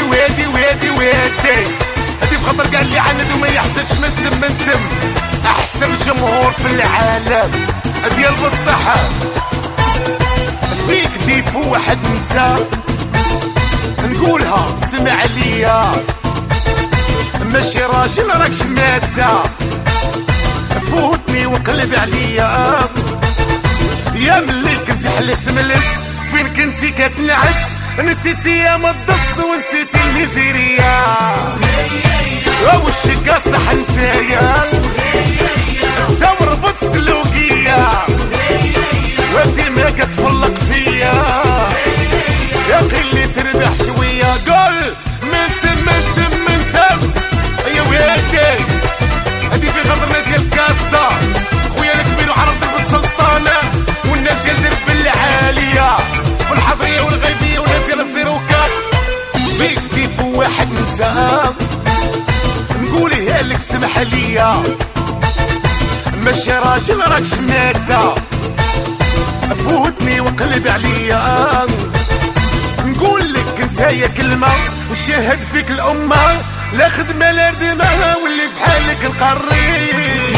وادي وادي وادي هادي بخاطر قال لي عند وما يحسنش من تم احسن جمهور في العالم ديال بالصحة فيك ضيف واحد انت نقولها سمع ليا ماشي راجل راك شماتة فوتني وقلب عليا يا ملي كنت حلس ملس فين كنتي كتنعس نسيتي يا مدص ونسيتي الميزيريا وشك صح نتايا تا مربط سلوكية وديما كتفلق فيا يا قلي تربح شوية قول من تم يا ويلي هادي في غدرنا ديال الكاسة خويا الكبير وعرف درب السلطانة والناس ديال درب العالية في الحضرية والغيبية والناس ديال السيروكات فيك ضيف واحد نتا نقوليه لك سمح ليا ماشي راجل راك شماتة فوتني وقلب عليا نقول لك نتايا كلمة وشاهد فيك الأمة لا خدمة لا ردمة واللي في حالك نقريه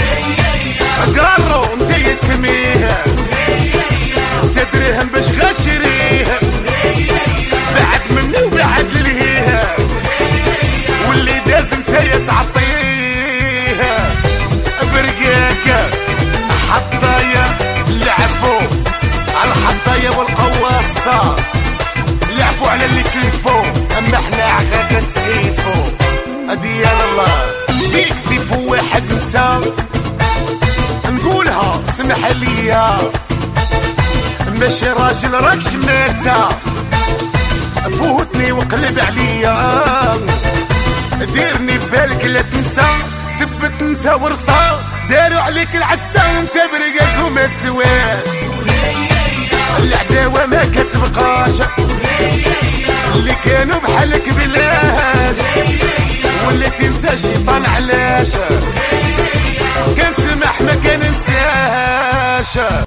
قرارو نتايا تكميه تدريهم باش غتشريه بعد مني وبعد ليه واللي داز نتايا تعطيه برقاك حطايا لعفو على الحطايا والقواصة لعفو على اللي تلفو اما احنا عغا كنتكيفو ديال الله فيك ضيف واحد نتا نقولها سمح ليا ماشي راجل راك شماتة فوتني وقلب عليا ديرني في بالك لا تنسى ثبت انت ورصة داروا عليك العسى وانت برقاك وما تسواش العداوة ما كتبقاش اللي كانوا بحالك بلاش وليتي انت شيطان علاش كان سمح ما كان نساش